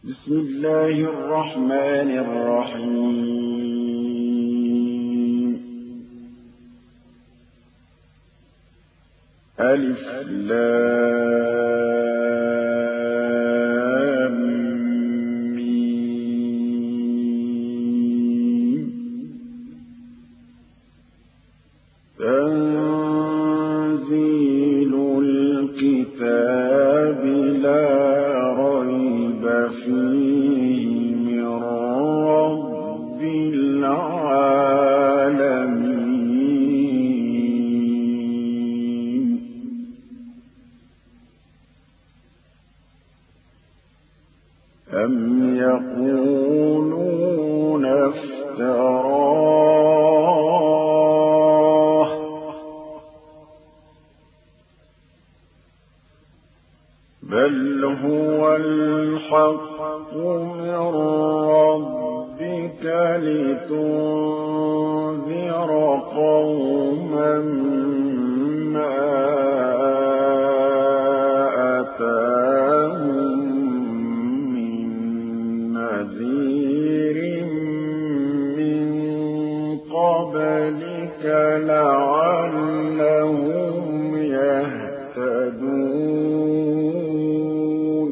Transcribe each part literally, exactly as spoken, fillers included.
بسم الله الرحمن الرحيم. ألف لام ميم. تنزيل الكتاب لا ريب فيه من رب العالمين. أم يقولون افتراه بل هو الحق من ربك لتنذر قوما ما أتاهم من نذير من قبلك لعلهم يهتدون.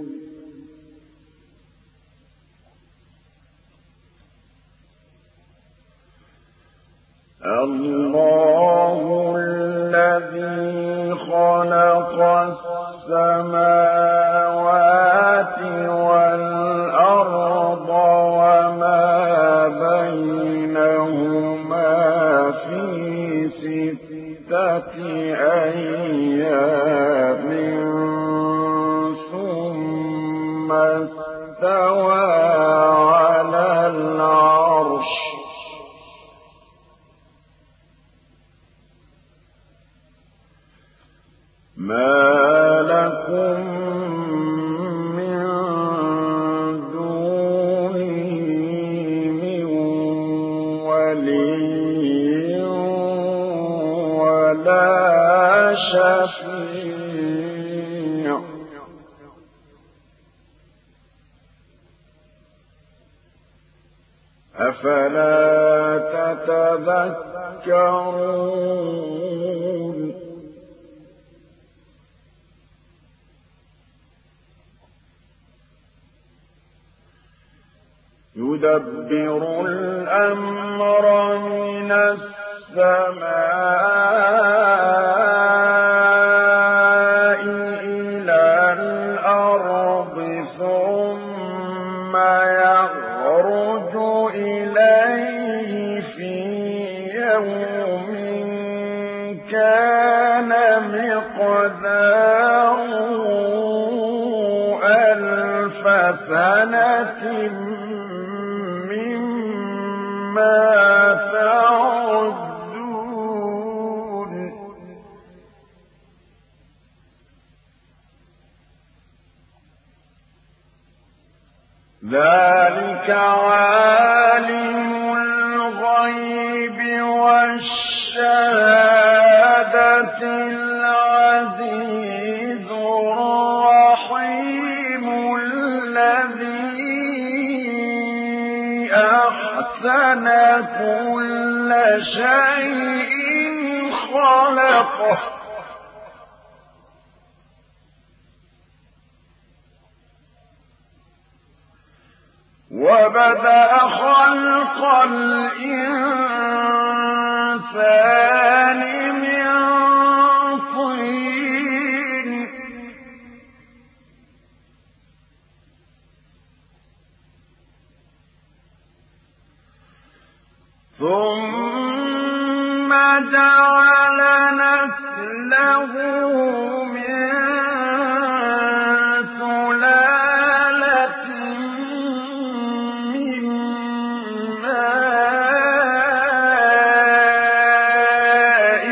الله الذي خلق السماوات والأرض وما بينهما في ستة أيام ثم استوى على العرش. ما لكم من دونه من ولي ولا شفيع أفلا تتذكرون. يدبر الأمر من السماء إلى الأرض ثم يخرج إليه في يوم كان مقداره ألف سنة مما تعدون. ذلك عالم الغيب والشهادة العزيز الرحيم الذي أحسن كل شيء خلقه وبدأ خلق الإنسان من طين ثم جعل نسله من سلالة من ماء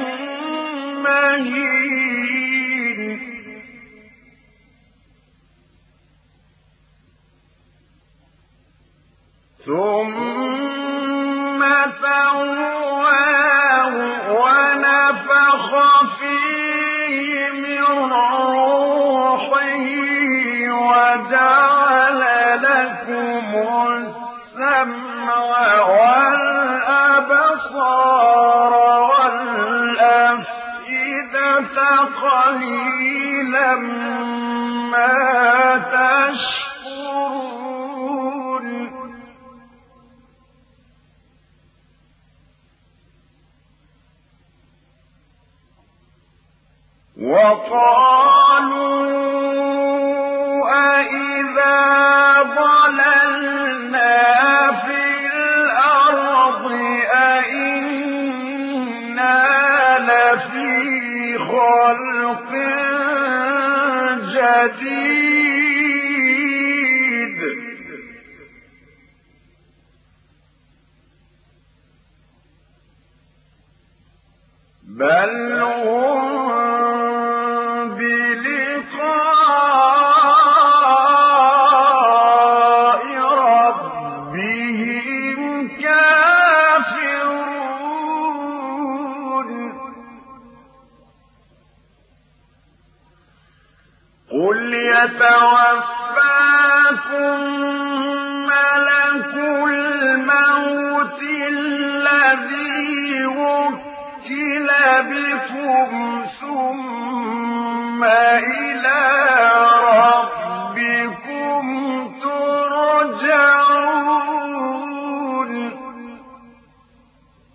مهين ثم سواه ونفخ فيه من روحه وجعل لكم السمع والأبصار والأفئدة قليلا ما تشكرون وقالوا أإذا ضللنا في الأرض أإنا لفي خلق جديد بل هم بلقاء ربهم كافرون قل يتوفاكم ملك الموت الذي وكل بكم ثم إلى